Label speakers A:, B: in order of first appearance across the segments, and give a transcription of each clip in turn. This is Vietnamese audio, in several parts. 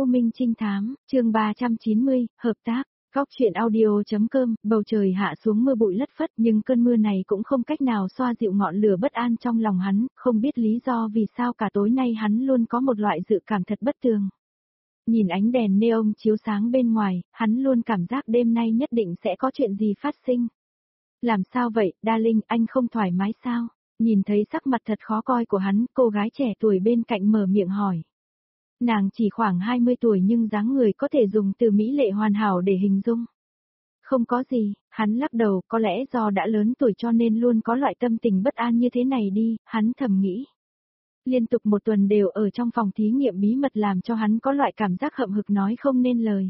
A: U Minh Trinh Thám, chương 390, hợp tác. Góc truyện audio.com, bầu trời hạ xuống mưa bụi lất phất nhưng cơn mưa này cũng không cách nào xoa dịu ngọn lửa bất an trong lòng hắn, không biết lý do vì sao cả tối nay hắn luôn có một loại dự cảm thật bất tường. Nhìn ánh đèn neon chiếu sáng bên ngoài, hắn luôn cảm giác đêm nay nhất định sẽ có chuyện gì phát sinh. Làm sao vậy, Darling, anh không thoải mái sao? Nhìn thấy sắc mặt thật khó coi của hắn, cô gái trẻ tuổi bên cạnh mở miệng hỏi. Nàng chỉ khoảng 20 tuổi nhưng dáng người có thể dùng từ mỹ lệ hoàn hảo để hình dung. Không có gì, hắn lắc đầu, có lẽ do đã lớn tuổi cho nên luôn có loại tâm tình bất an như thế này đi, hắn thầm nghĩ. Liên tục một tuần đều ở trong phòng thí nghiệm bí mật làm cho hắn có loại cảm giác hậm hực nói không nên lời.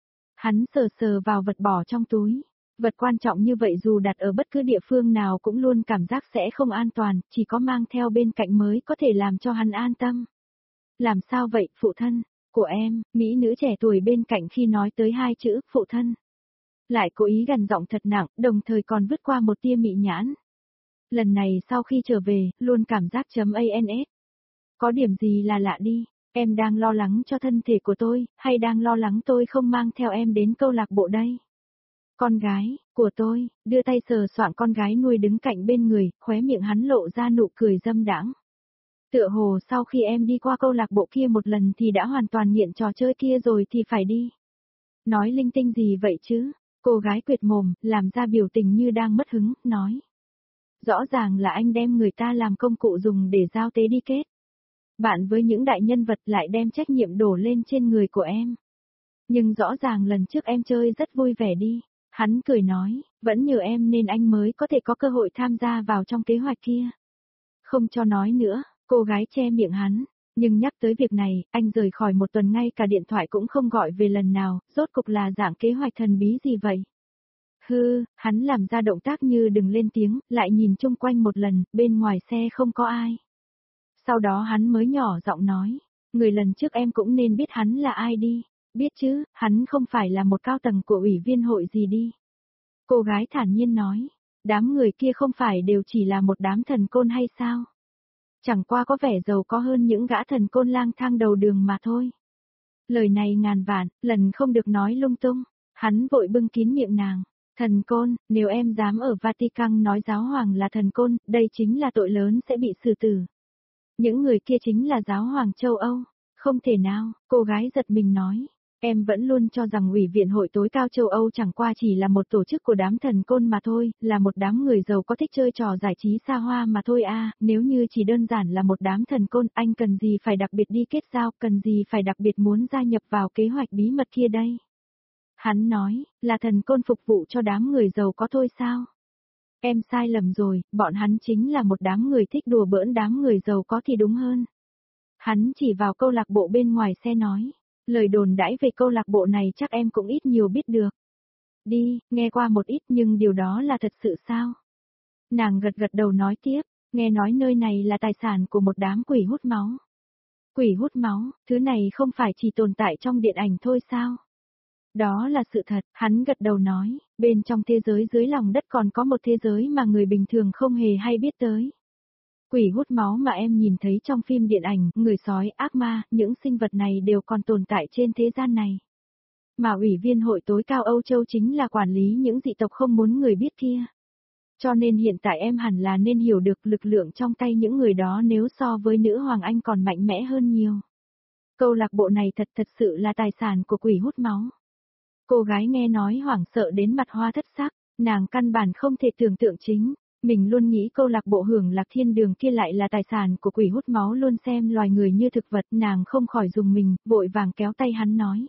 A: Hắn sờ sờ vào vật bỏ trong túi. Vật quan trọng như vậy dù đặt ở bất cứ địa phương nào cũng luôn cảm giác sẽ không an toàn, chỉ có mang theo bên cạnh mới có thể làm cho hắn an tâm. Làm sao vậy, phụ thân, của em, mỹ nữ trẻ tuổi bên cạnh khi nói tới hai chữ, phụ thân. Lại cố ý gằn giọng thật nặng, đồng thời còn vứt qua một tia mị nhãn. Lần này sau khi trở về, luôn cảm giác .ans. Có điểm gì là lạ đi, em đang lo lắng cho thân thể của tôi, hay đang lo lắng tôi không mang theo em đến câu lạc bộ đây? Con gái, của tôi, đưa tay sờ soạng con gái nuôi đứng cạnh bên người, khóe miệng hắn lộ ra nụ cười dâm đãng. Tựa hồ sau khi em đi qua câu lạc bộ kia một lần thì đã hoàn toàn nghiện trò chơi kia rồi thì phải đi. Nói linh tinh gì vậy chứ? Cô gái quyệt mồm, làm ra biểu tình như đang mất hứng, nói. Rõ ràng là anh đem người ta làm công cụ dùng để giao tế đi kết. Bạn với những đại nhân vật lại đem trách nhiệm đổ lên trên người của em. Nhưng rõ ràng lần trước em chơi rất vui vẻ đi. Hắn cười nói, vẫn nhờ em nên anh mới có thể có cơ hội tham gia vào trong kế hoạch kia. Không cho nói nữa, cô gái che miệng hắn, nhưng nhắc tới việc này, anh rời khỏi một tuần ngay cả điện thoại cũng không gọi về lần nào, rốt cục là dạng kế hoạch thần bí gì vậy? Hư, hắn làm ra động tác như đừng lên tiếng, lại nhìn chung quanh một lần, bên ngoài xe không có ai. Sau đó hắn mới nhỏ giọng nói, người lần trước em cũng nên biết hắn là ai đi. Biết chứ, hắn không phải là một cao tầng của ủy viên hội gì đi. Cô gái thản nhiên nói, đám người kia không phải đều chỉ là một đám thần côn hay sao? Chẳng qua có vẻ giàu có hơn những gã thần côn lang thang đầu đường mà thôi. Lời này ngàn vạn, lần không được nói lung tung. Hắn vội bưng kín miệng nàng. Thần côn, nếu em dám ở Vatican nói giáo hoàng là thần côn, đây chính là tội lớn sẽ bị xử tử. Những người kia chính là giáo hoàng châu Âu. Không thể nào, cô gái giật mình nói. Em vẫn luôn cho rằng Ủy viện hội tối cao châu Âu chẳng qua chỉ là một tổ chức của đám thần côn mà thôi, là một đám người giàu có thích chơi trò giải trí xa hoa mà thôi à, nếu như chỉ đơn giản là một đám thần côn, anh cần gì phải đặc biệt đi kết giao, cần gì phải đặc biệt muốn gia nhập vào kế hoạch bí mật kia đây? Hắn nói, là thần côn phục vụ cho đám người giàu có thôi sao? Em sai lầm rồi, bọn hắn chính là một đám người thích đùa bỡn đám người giàu có thì đúng hơn. Hắn chỉ vào câu lạc bộ bên ngoài xe nói. Lời đồn đãi về câu lạc bộ này chắc em cũng ít nhiều biết được. Đi, nghe qua một ít nhưng điều đó là thật sự sao? Nàng gật gật đầu nói tiếp, nghe nói nơi này là tài sản của một đám quỷ hút máu. Quỷ hút máu, thứ này không phải chỉ tồn tại trong điện ảnh thôi sao? Đó là sự thật, hắn gật đầu nói, bên trong thế giới dưới lòng đất còn có một thế giới mà người bình thường không hề hay biết tới. Quỷ hút máu mà em nhìn thấy trong phim điện ảnh, người sói, ác ma, những sinh vật này đều còn tồn tại trên thế gian này. Mà Ủy viên hội tối cao Âu Châu chính là quản lý những dị tộc không muốn người biết kia. Cho nên hiện tại em hẳn là nên hiểu được lực lượng trong tay những người đó nếu so với nữ hoàng Anh còn mạnh mẽ hơn nhiều. Câu lạc bộ này thật sự là tài sản của quỷ hút máu. Cô gái nghe nói hoảng sợ đến mặt hoa thất sắc, nàng căn bản không thể tưởng tượng chính. Mình luôn nghĩ câu lạc bộ hưởng lạc thiên đường kia lại là tài sản của quỷ hút máu luôn xem loài người như thực vật, nàng không khỏi dùng mình, vội vàng kéo tay hắn nói.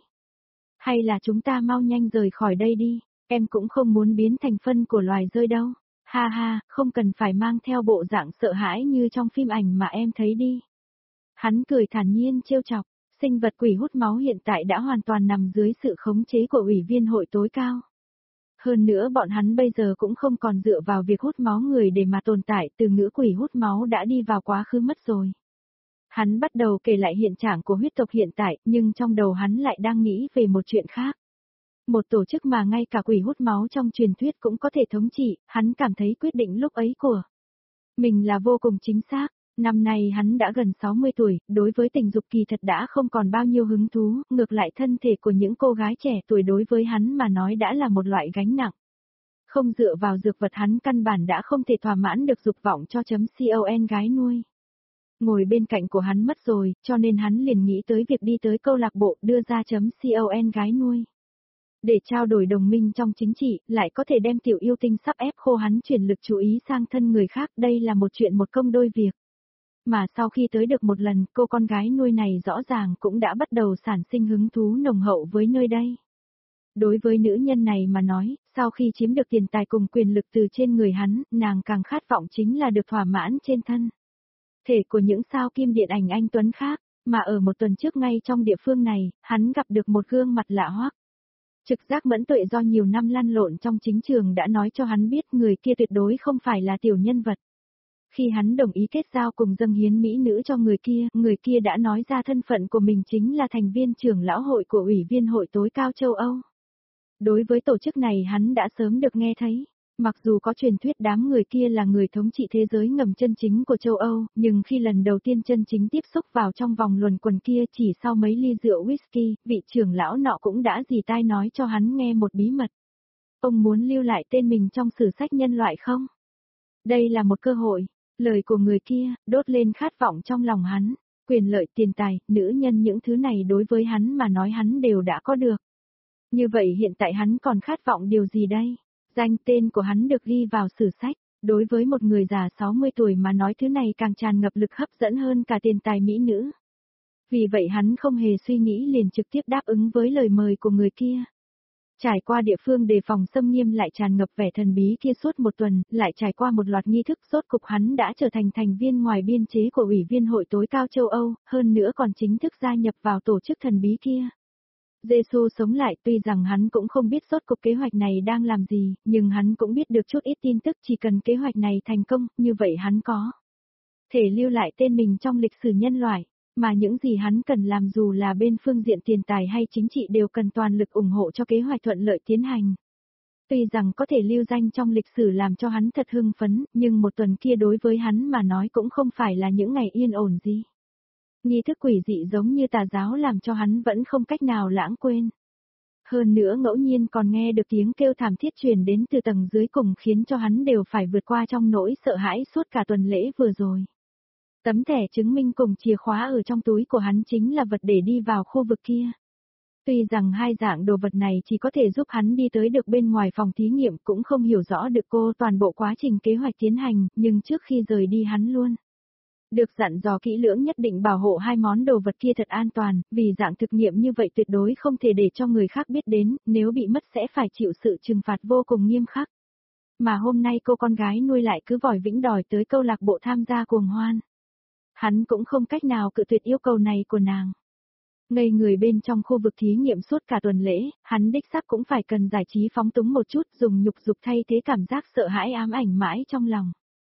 A: Hay là chúng ta mau nhanh rời khỏi đây đi, em cũng không muốn biến thành phân của loài rơi đâu. Ha ha, không cần phải mang theo bộ dạng sợ hãi như trong phim ảnh mà em thấy đi. Hắn cười thản nhiên trêu chọc, sinh vật quỷ hút máu hiện tại đã hoàn toàn nằm dưới sự khống chế của Ủy viên hội tối cao. Hơn nữa bọn hắn bây giờ cũng không còn dựa vào việc hút máu người để mà tồn tại, từ ngữ quỷ hút máu đã đi vào quá khứ mất rồi. Hắn bắt đầu kể lại hiện trạng của huyết tộc hiện tại, nhưng trong đầu hắn lại đang nghĩ về một chuyện khác. Một tổ chức mà ngay cả quỷ hút máu trong truyền thuyết cũng có thể thống trị, hắn cảm thấy quyết định lúc ấy của mình là vô cùng chính xác. Năm nay hắn đã gần 60 tuổi, đối với tình dục kỳ thật đã không còn bao nhiêu hứng thú, ngược lại thân thể của những cô gái trẻ tuổi đối với hắn mà nói đã là một loại gánh nặng. Không dựa vào dược vật hắn căn bản đã không thể thỏa mãn được dục vọng cho con gái nuôi. Ngồi bên cạnh của hắn mất rồi, cho nên hắn liền nghĩ tới việc đi tới câu lạc bộ đưa ra con gái nuôi. Để trao đổi đồng minh trong chính trị, lại có thể đem tiểu yêu tinh sắp ép khô hắn chuyển lực chú ý sang thân người khác, đây là một chuyện một công đôi việc. Mà sau khi tới được một lần, cô con gái nuôi này rõ ràng cũng đã bắt đầu sản sinh hứng thú nồng hậu với nơi đây. Đối với nữ nhân này mà nói, sau khi chiếm được tiền tài cùng quyền lực từ trên người hắn, nàng càng khát vọng chính là được thỏa mãn trên thân thể của những sao kim điện ảnh anh Tuấn khác, mà ở một tuần trước ngay trong địa phương này, hắn gặp được một gương mặt lạ hoắc. Trực giác mẫn tuệ do nhiều năm lăn lộn trong chính trường đã nói cho hắn biết người kia tuyệt đối không phải là tiểu nhân vật. Khi hắn đồng ý kết giao cùng dâng hiến mỹ nữ cho người kia đã nói ra thân phận của mình chính là thành viên trưởng lão hội của Ủy viên Hội tối cao châu Âu. Đối với tổ chức này hắn đã sớm được nghe thấy. Mặc dù có truyền thuyết đám người kia là người thống trị thế giới ngầm chân chính của châu Âu, nhưng khi lần đầu tiên chân chính tiếp xúc vào trong vòng luẩn quẩn kia chỉ sau mấy ly rượu whisky, vị trưởng lão nọ cũng đã dì tai nói cho hắn nghe một bí mật. Ông muốn lưu lại tên mình trong sử sách nhân loại không? Đây là một cơ hội. Lời của người kia, đốt lên khát vọng trong lòng hắn. Quyền lợi, tiền tài, nữ nhân, những thứ này đối với hắn mà nói hắn đều đã có được. Như vậy hiện tại hắn còn khát vọng điều gì đây? Danh tên của hắn được ghi vào sử sách. Đối với một người già 60 tuổi mà nói thứ này càng tràn ngập lực hấp dẫn hơn cả tiền tài mỹ nữ. Vì vậy hắn không hề suy nghĩ liền trực tiếp đáp ứng với lời mời của người kia. Trải qua địa phương đề phòng xâm nghiêm lại tràn ngập vẻ thần bí kia suốt một tuần, lại trải qua một loạt nghi thức, rốt cục hắn đã trở thành thành viên ngoài biên chế của Ủy viên Hội tối cao châu Âu, hơn nữa còn chính thức gia nhập vào tổ chức thần bí kia. Giê-xu sống lại, tuy rằng hắn cũng không biết rốt cục kế hoạch này đang làm gì, nhưng hắn cũng biết được chút ít tin tức, chỉ cần kế hoạch này thành công, như vậy hắn có thể lưu lại tên mình trong lịch sử nhân loại. Mà những gì hắn cần làm dù là bên phương diện tiền tài hay chính trị đều cần toàn lực ủng hộ cho kế hoạch thuận lợi tiến hành. Tuy rằng có thể lưu danh trong lịch sử làm cho hắn thật hưng phấn, nhưng một tuần kia đối với hắn mà nói cũng không phải là những ngày yên ổn gì. Nghi thức quỷ dị giống như tà giáo làm cho hắn vẫn không cách nào lãng quên. Hơn nữa ngẫu nhiên còn nghe được tiếng kêu thảm thiết truyền đến từ tầng dưới cùng khiến cho hắn đều phải vượt qua trong nỗi sợ hãi suốt cả tuần lễ vừa rồi. Tấm thẻ chứng minh cùng chìa khóa ở trong túi của hắn chính là vật để đi vào khu vực kia. Tuy rằng hai dạng đồ vật này chỉ có thể giúp hắn đi tới được bên ngoài phòng thí nghiệm cũng không hiểu rõ được cô toàn bộ quá trình kế hoạch tiến hành, nhưng trước khi rời đi hắn luôn được dặn dò kỹ lưỡng nhất định bảo hộ hai món đồ vật kia thật an toàn, vì dạng thực nghiệm như vậy tuyệt đối không thể để cho người khác biết đến, nếu bị mất sẽ phải chịu sự trừng phạt vô cùng nghiêm khắc. Mà hôm nay cô con gái nuôi lại cứ vòi vĩnh đòi tới câu lạc bộ tham gia cuồng hoan. Hắn cũng không cách nào cự tuyệt yêu cầu này của nàng. Ngây người bên trong khu vực thí nghiệm suốt cả tuần lễ, hắn đích xác cũng phải cần giải trí phóng túng một chút, dùng nhục dục thay thế cảm giác sợ hãi ám ảnh mãi trong lòng.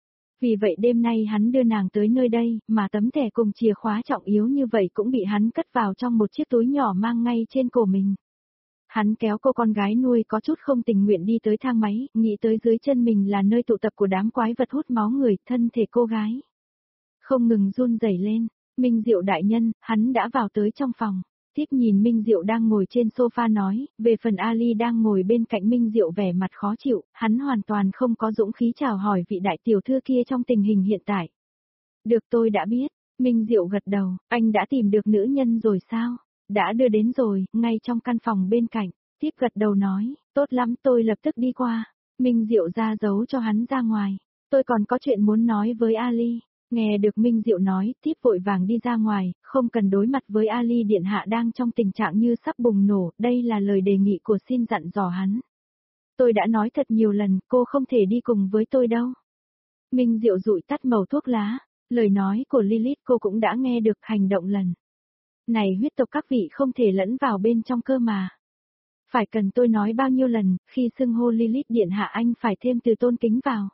A: Vì vậy đêm nay hắn đưa nàng tới nơi đây, mà tấm thẻ cùng chìa khóa trọng yếu như vậy cũng bị hắn cất vào trong một chiếc túi nhỏ mang ngay trên cổ mình. Hắn kéo cô con gái nuôi có chút không tình nguyện đi tới thang máy, nghĩ tới dưới chân mình là nơi tụ tập của đám quái vật hút máu người, thân thể cô gái không ngừng run rẩy lên. Minh Diệu đại nhân, hắn đã vào tới trong phòng. Tiếp nhìn Minh Diệu đang ngồi trên sofa nói, về phần Ali đang ngồi bên cạnh Minh Diệu vẻ mặt khó chịu, hắn hoàn toàn không có dũng khí chào hỏi vị đại tiểu thư kia trong tình hình hiện tại. Được, tôi đã biết. Minh Diệu gật đầu, anh đã tìm được nữ nhân rồi sao? Đã đưa đến rồi, ngay trong căn phòng bên cạnh. Tiếp gật đầu nói, tốt lắm, tôi lập tức đi qua. Minh Diệu ra dấu cho hắn ra ngoài. Tôi còn có chuyện muốn nói với Ali. Nghe được Minh Diệu nói, Tiếp vội vàng đi ra ngoài, không cần đối mặt với Ali điện hạ đang trong tình trạng như sắp bùng nổ, đây là lời đề nghị của xin dặn dò hắn. Tôi đã nói thật nhiều lần, cô không thể đi cùng với tôi đâu. Minh Diệu dụi tắt mẩu thuốc lá, lời nói của Lilith cô cũng đã nghe được, hành động lần này huyết tộc các vị không thể lẫn vào bên trong cơ mà. Phải cần tôi nói bao nhiêu lần, khi xưng hô Lilith điện hạ anh phải thêm từ tôn kính vào.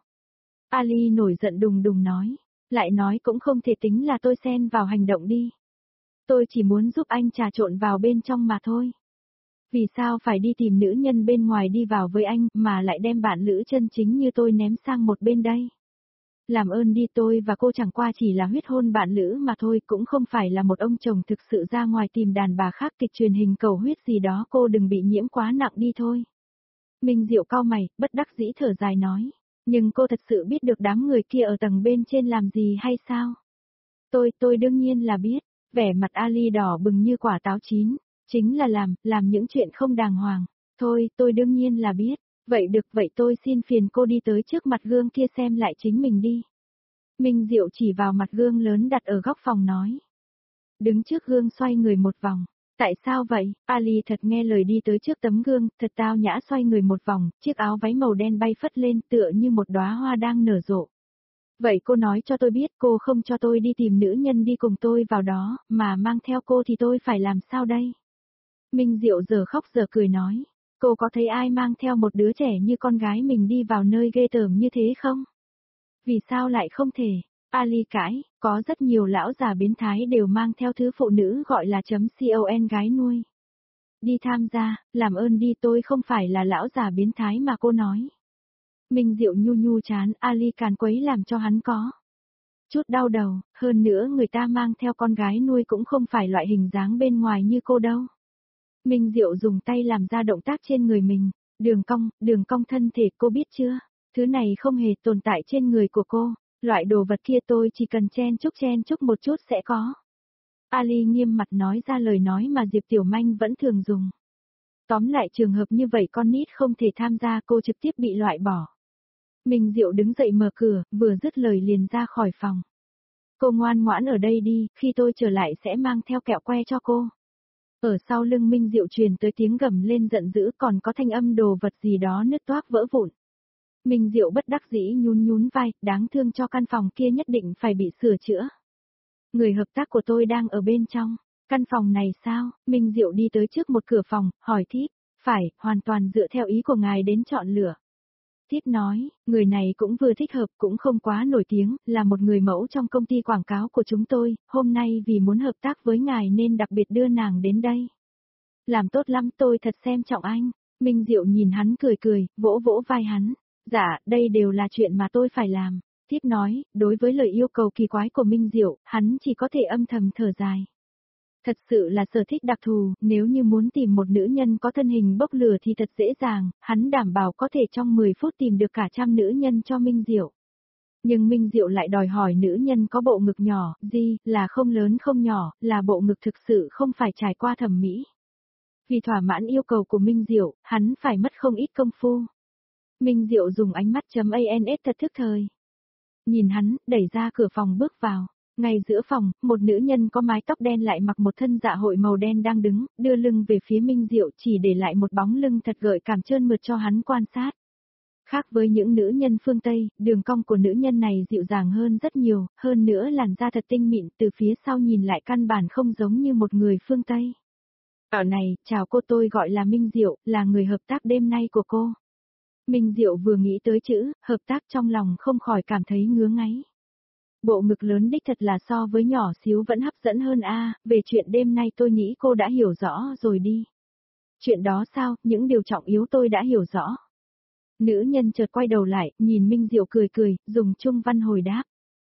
A: Ali nổi giận đùng đùng nói. Lại nói cũng không thể tính là tôi xen vào hành động đi. Tôi chỉ muốn giúp anh trà trộn vào bên trong mà thôi. Vì sao phải đi tìm nữ nhân bên ngoài đi vào với anh mà lại đem bạn lữ chân chính như tôi ném sang một bên đây? Làm ơn đi, tôi và cô chẳng qua chỉ là huyết hôn bạn lữ mà thôi, cũng không phải là một ông chồng thực sự ra ngoài tìm đàn bà khác, kịch truyền hình cầu huyết gì đó, cô đừng bị nhiễm quá nặng đi thôi. Minh Diệu cau mày, bất đắc dĩ thở dài nói. Nhưng cô thật sự biết được đám người kia ở tầng bên trên làm gì hay sao? Tôi đương nhiên là biết. Vẻ mặt Ali đỏ bừng như quả táo chín. Chính là làm những chuyện không đàng hoàng. Thôi, tôi đương nhiên là biết. Vậy được, vậy tôi xin phiền cô đi tới trước mặt gương kia xem lại chính mình đi. Minh Diệu chỉ vào mặt gương lớn đặt ở góc phòng nói. Đứng trước gương xoay người một vòng. Tại sao vậy? Ali thật nghe lời đi tới trước tấm gương, thật tao nhã xoay người một vòng, chiếc áo váy màu đen bay phất lên tựa như một đóa hoa đang nở rộ. Vậy cô nói cho tôi biết, cô không cho tôi đi tìm nữ nhân đi cùng tôi vào đó, mà mang theo cô thì tôi phải làm sao đây? Minh Diệu giờ khóc giờ cười nói, cô có thấy ai mang theo một đứa trẻ như con gái mình đi vào nơi ghê tởm như thế không? Vì sao lại không thể? Ali cãi, có rất nhiều lão già biến thái đều mang theo thứ phụ nữ gọi là .con gái nuôi. Đi tham gia, làm ơn đi, tôi không phải là lão già biến thái mà cô nói. Minh Diệu nhu nhu chán, Ali càn quấy làm cho hắn có chút đau đầu, hơn nữa người ta mang theo con gái nuôi cũng không phải loại hình dáng bên ngoài như cô đâu. Minh Diệu dùng tay làm ra động tác trên người mình, đường cong thân thể cô biết chưa? Thứ này không hề tồn tại trên người của cô, loại đồ vật kia tôi chỉ cần chen chúc một chút sẽ có. Ali nghiêm mặt nói ra lời nói mà Diệp Tiểu Manh vẫn thường dùng. Tóm lại trường hợp như vậy con nít không thể tham gia, cô trực tiếp bị loại bỏ. Minh Diệu đứng dậy mở cửa, vừa dứt lời liền ra khỏi phòng. Cô ngoan ngoãn ở đây đi, khi tôi trở lại sẽ mang theo kẹo que cho cô. Ở sau lưng Minh Diệu truyền tới tiếng gầm lên giận dữ, còn có thanh âm đồ vật gì đó nứt toác vỡ vụn. Minh Diệu bất đắc dĩ nhún vai, đáng thương cho căn phòng kia nhất định phải bị sửa chữa. Người hợp tác của tôi đang ở bên trong. Căn phòng này sao? Minh Diệu đi tới trước một cửa phòng, hỏi Thiếp. Phải, hoàn toàn dựa theo ý của ngài đến chọn lựa. Thiếp nói, người này cũng vừa thích hợp, cũng không quá nổi tiếng, là một người mẫu trong công ty quảng cáo của chúng tôi, hôm nay vì muốn hợp tác với ngài nên đặc biệt đưa nàng đến đây. Làm tốt lắm, tôi thật xem trọng anh. Minh Diệu nhìn hắn cười, vỗ vỗ vai hắn. Dạ, đây đều là chuyện mà tôi phải làm. Thiếp nói, đối với lời yêu cầu kỳ quái của Minh Diệu, hắn chỉ có thể âm thầm thở dài. Thật sự là sở thích đặc thù, nếu như muốn tìm một nữ nhân có thân hình bốc lửa thì thật dễ dàng, hắn đảm bảo có thể trong 10 phút tìm được cả trăm nữ nhân cho Minh Diệu. Nhưng Minh Diệu lại đòi hỏi nữ nhân có bộ ngực nhỏ, là không lớn không nhỏ, là bộ ngực thực sự không phải trải qua thẩm mỹ. Vì thỏa mãn yêu cầu của Minh Diệu, hắn phải mất không ít công phu. Minh Diệu dùng ánh mắt .ans thật thức thời. Nhìn hắn, đẩy ra cửa phòng bước vào. Ngay giữa phòng, một nữ nhân có mái tóc đen lại mặc một thân dạ hội màu đen đang đứng, đưa lưng về phía Minh Diệu chỉ để lại một bóng lưng thật gợi cảm trơn mượt cho hắn quan sát. Khác với những nữ nhân phương Tây, đường cong của nữ nhân này dịu dàng hơn rất nhiều, hơn nữa làn da thật tinh mịn, từ phía sau nhìn lại căn bản không giống như một người phương Tây. Ở này, chào cô, tôi gọi là Minh Diệu, là người hợp tác đêm nay của cô. Minh Diệu vừa nghĩ tới chữ hợp tác trong lòng không khỏi cảm thấy ngứa ngáy. Bộ ngực lớn đích thật là so với nhỏ xíu vẫn hấp dẫn hơn a. Về chuyện đêm nay tôi nghĩ cô đã hiểu rõ rồi đi. Chuyện đó sao, những điều trọng yếu tôi đã hiểu rõ. Nữ nhân chợt quay đầu lại, nhìn Minh Diệu cười, dùng trung văn hồi đáp.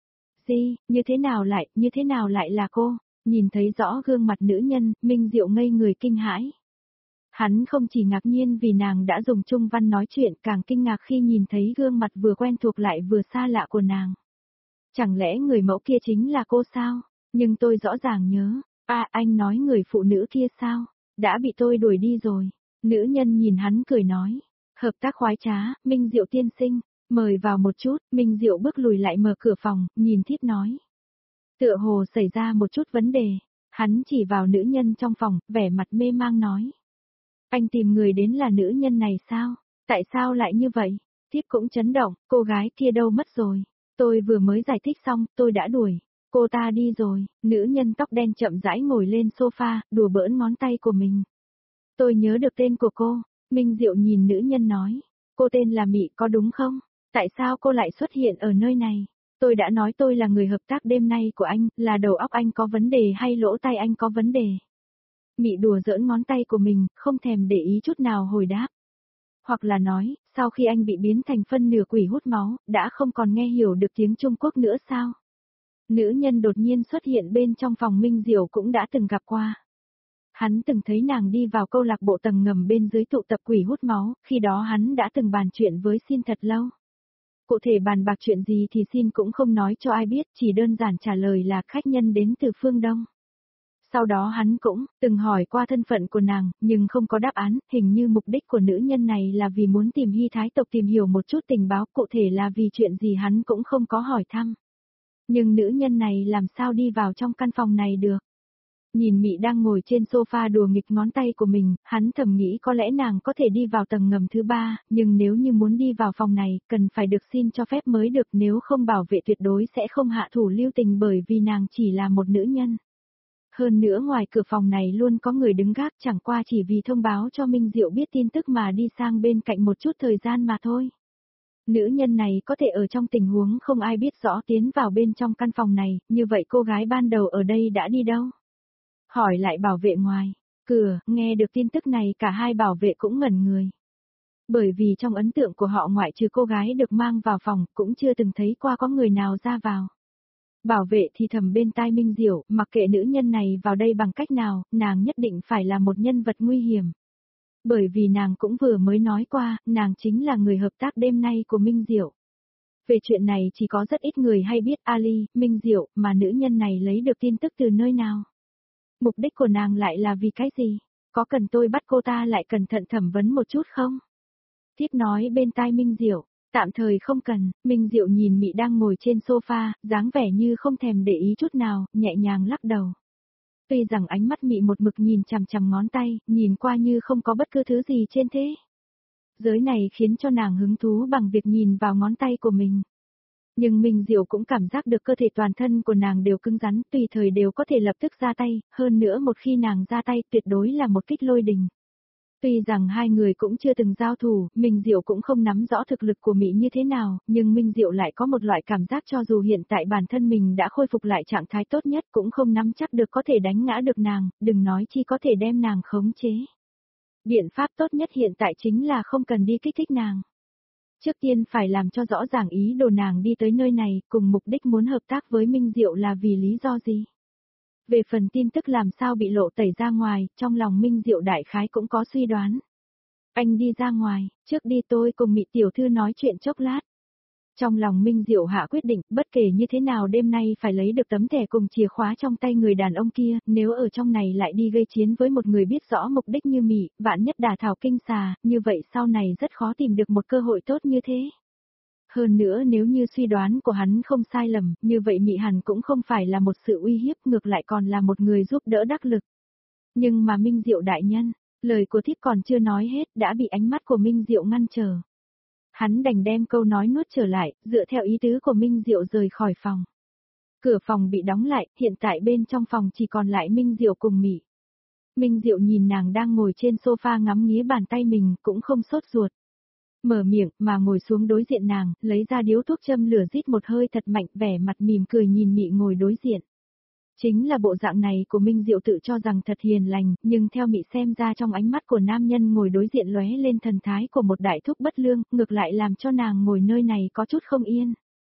A: Như thế nào lại là cô? Nhìn thấy rõ gương mặt nữ nhân, Minh Diệu ngây người kinh hãi. Hắn không chỉ ngạc nhiên vì nàng đã dùng trung văn nói chuyện, càng kinh ngạc khi nhìn thấy gương mặt vừa quen thuộc lại vừa xa lạ của nàng. Chẳng lẽ người mẫu kia chính là cô sao? Nhưng tôi rõ ràng nhớ. Anh nói người phụ nữ kia sao? Đã bị tôi đuổi đi rồi. Nữ nhân nhìn hắn cười nói. Hợp tác khoái trá, Minh Diệu tiên sinh. Mời vào một chút, Minh Diệu bước lùi lại mở cửa phòng, nhìn Thiếp nói. Tựa hồ xảy ra một chút vấn đề. Hắn chỉ vào nữ nhân trong phòng, vẻ mặt mê mang nói. Anh tìm người đến là nữ nhân này sao? Tại sao lại như vậy? Thiếp cũng chấn động, cô gái kia đâu mất rồi? Tôi vừa mới giải thích xong, tôi đã đuổi. Cô ta đi rồi, nữ nhân tóc đen chậm rãi ngồi lên sofa, đùa bỡn ngón tay của mình. Tôi nhớ được tên của cô. Minh Diệu nhìn nữ nhân nói. Cô tên là Mị có đúng không? Tại sao cô lại xuất hiện ở nơi này? Tôi đã nói tôi là người hợp tác đêm nay của anh, là đầu óc anh có vấn đề hay lỗ tai anh có vấn đề? Mị đùa giỡn ngón tay của mình, không thèm để ý chút nào hồi đáp. Hoặc là nói, sau khi anh bị biến thành phân nửa quỷ hút máu, đã không còn nghe hiểu được tiếng Trung Quốc nữa sao? Nữ nhân đột nhiên xuất hiện bên trong phòng Minh Diệu cũng đã từng gặp qua. Hắn từng thấy nàng đi vào câu lạc bộ tầng ngầm bên dưới tụ tập quỷ hút máu, khi đó hắn đã từng bàn chuyện với Xin thật lâu. Cụ thể bàn bạc chuyện gì thì Xin cũng không nói cho ai biết, chỉ đơn giản trả lời là khách nhân đến từ phương Đông. Sau đó hắn cũng từng hỏi qua thân phận của nàng, nhưng không có đáp án, hình như mục đích của nữ nhân này là vì muốn tìm Hy Thái tộc tìm hiểu một chút tình báo, cụ thể là vì chuyện gì hắn cũng không có hỏi thăm. Nhưng nữ nhân này làm sao đi vào trong căn phòng này được? Nhìn Mị đang ngồi trên sofa đùa nghịch ngón tay của mình, hắn thầm nghĩ có lẽ nàng có thể đi vào tầng ngầm thứ 3, nhưng nếu như muốn đi vào phòng này, cần phải được xin cho phép mới được, nếu không bảo vệ tuyệt đối sẽ không hạ thủ lưu tình bởi vì nàng chỉ là một nữ nhân. Hơn nữa ngoài cửa phòng này luôn có người đứng gác, chẳng qua chỉ vì thông báo cho Minh Diệu biết tin tức mà đi sang bên cạnh một chút thời gian mà thôi. Nữ nhân này có thể ở trong tình huống không ai biết rõ tiến vào bên trong căn phòng này, như vậy cô gái ban đầu ở đây đã đi đâu? Hỏi lại bảo vệ ngoài cửa, nghe được tin tức này cả hai bảo vệ cũng ngẩn người. Bởi vì trong ấn tượng của họ ngoại trừ cô gái được mang vào phòng cũng chưa từng thấy qua có người nào ra vào. Bảo vệ thì thầm bên tai Minh Diệu, mặc kệ nữ nhân này vào đây bằng cách nào, nàng nhất định phải là một nhân vật nguy hiểm. Bởi vì nàng cũng vừa mới nói qua, nàng chính là người hợp tác đêm nay của Minh Diệu. Về chuyện này chỉ có rất ít người hay biết Ali, Minh Diệu, mà nữ nhân này lấy được tin tức từ nơi nào. Mục đích của nàng lại là vì cái gì? Có cần tôi bắt cô ta lại cẩn thận thẩm vấn một chút không? Thiếp nói bên tai Minh Diệu, tạm thời không cần. Minh Diệu nhìn Mị đang ngồi trên sofa, dáng vẻ như không thèm để ý chút nào, nhẹ nhàng lắc đầu. Tuy rằng ánh mắt Mị một mực nhìn chằm chằm ngón tay, nhìn qua như không có bất cứ thứ gì trên thế giới này khiến cho nàng hứng thú bằng việc nhìn vào ngón tay của mình. Nhưng Minh Diệu cũng cảm giác được cơ thể toàn thân của nàng đều cứng rắn, tùy thời đều có thể lập tức ra tay, hơn nữa một khi nàng ra tay tuyệt đối là một kích lôi đình. Tuy rằng hai người cũng chưa từng giao thủ, Minh Diệu cũng không nắm rõ thực lực của Mị như thế nào, nhưng Minh Diệu lại có một loại cảm giác cho dù hiện tại bản thân mình đã khôi phục lại trạng thái tốt nhất cũng không nắm chắc được có thể đánh ngã được nàng, đừng nói chi có thể đem nàng khống chế. Biện pháp tốt nhất hiện tại chính là không cần đi kích thích nàng. Trước tiên phải làm cho rõ ràng ý đồ nàng đi tới nơi này, cùng mục đích muốn hợp tác với Minh Diệu là vì lý do gì. Về phần tin tức làm sao bị lộ tẩy ra ngoài, trong lòng Minh Diệu đại khái cũng có suy đoán. Anh đi ra ngoài, trước đi tôi cùng Mị tiểu thư nói chuyện chốc lát. Trong lòng Minh Diệu hạ quyết định, bất kể như thế nào đêm nay phải lấy được tấm thẻ cùng chìa khóa trong tay người đàn ông kia, nếu ở trong này lại đi gây chiến với một người biết rõ mục đích như Mị, vạn nhất đả thảo kinh xà, như vậy sau này rất khó tìm được một cơ hội tốt như thế. Hơn nữa nếu như suy đoán của hắn không sai lầm, như vậy Mị hẳn cũng không phải là một sự uy hiếp, ngược lại còn là một người giúp đỡ đắc lực. Nhưng mà Minh Diệu đại nhân, lời của thiếp còn chưa nói hết đã bị ánh mắt của Minh Diệu ngăn trở. Hắn đành đem câu nói nuốt trở lại, dựa theo ý tứ của Minh Diệu rời khỏi phòng. Cửa phòng bị đóng lại, hiện tại bên trong phòng chỉ còn lại Minh Diệu cùng Mị. Minh Diệu nhìn nàng đang ngồi trên sofa ngắm nghía bàn tay mình, cũng không sốt ruột. Mở miệng, mà ngồi xuống đối diện nàng, lấy ra điếu thuốc châm lửa rít một hơi thật mạnh, vẻ mặt mỉm cười nhìn Mị ngồi đối diện. Chính là bộ dạng này của Minh Diệu tự cho rằng thật hiền lành, nhưng theo Mị xem ra trong ánh mắt của nam nhân ngồi đối diện lóe lên thần thái của một đại thúc bất lương, ngược lại làm cho nàng ngồi nơi này có chút không yên.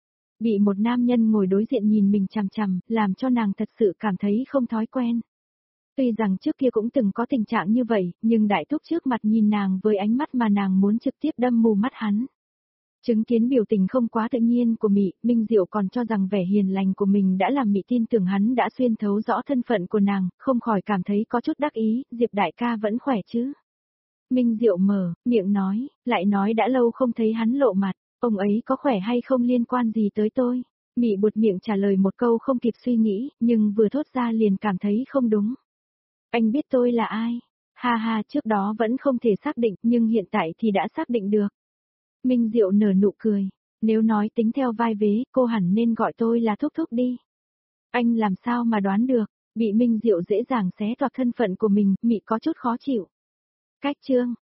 A: Bị một nam nhân ngồi đối diện nhìn mình chằm chằm, làm cho nàng thật sự cảm thấy không thói quen. Tuy rằng trước kia cũng từng có tình trạng như vậy, nhưng đại thúc trước mặt nhìn nàng với ánh mắt mà nàng muốn trực tiếp đâm mù mắt hắn. Chứng kiến biểu tình không quá tự nhiên của Mị, Minh Diệu còn cho rằng vẻ hiền lành của mình đã làm Mị tin tưởng hắn đã xuyên thấu rõ thân phận của nàng, không khỏi cảm thấy có chút đắc ý, Diệp đại ca vẫn khỏe chứ. Minh Diệu mở miệng nói, lại nói đã lâu không thấy hắn lộ mặt, ông ấy có khỏe hay không liên quan gì tới tôi. Mị buột miệng trả lời một câu không kịp suy nghĩ, nhưng vừa thốt ra liền cảm thấy không đúng. Anh biết tôi là ai? Ha ha, trước đó vẫn không thể xác định, nhưng hiện tại thì đã xác định được. Minh Diệu nở nụ cười, nếu nói tính theo vai vế, cô hẳn nên gọi tôi là thúc thúc đi. Anh làm sao mà đoán được, bị Minh Diệu dễ dàng xé toạc thân phận của mình, Mị có chút khó chịu. Cách chương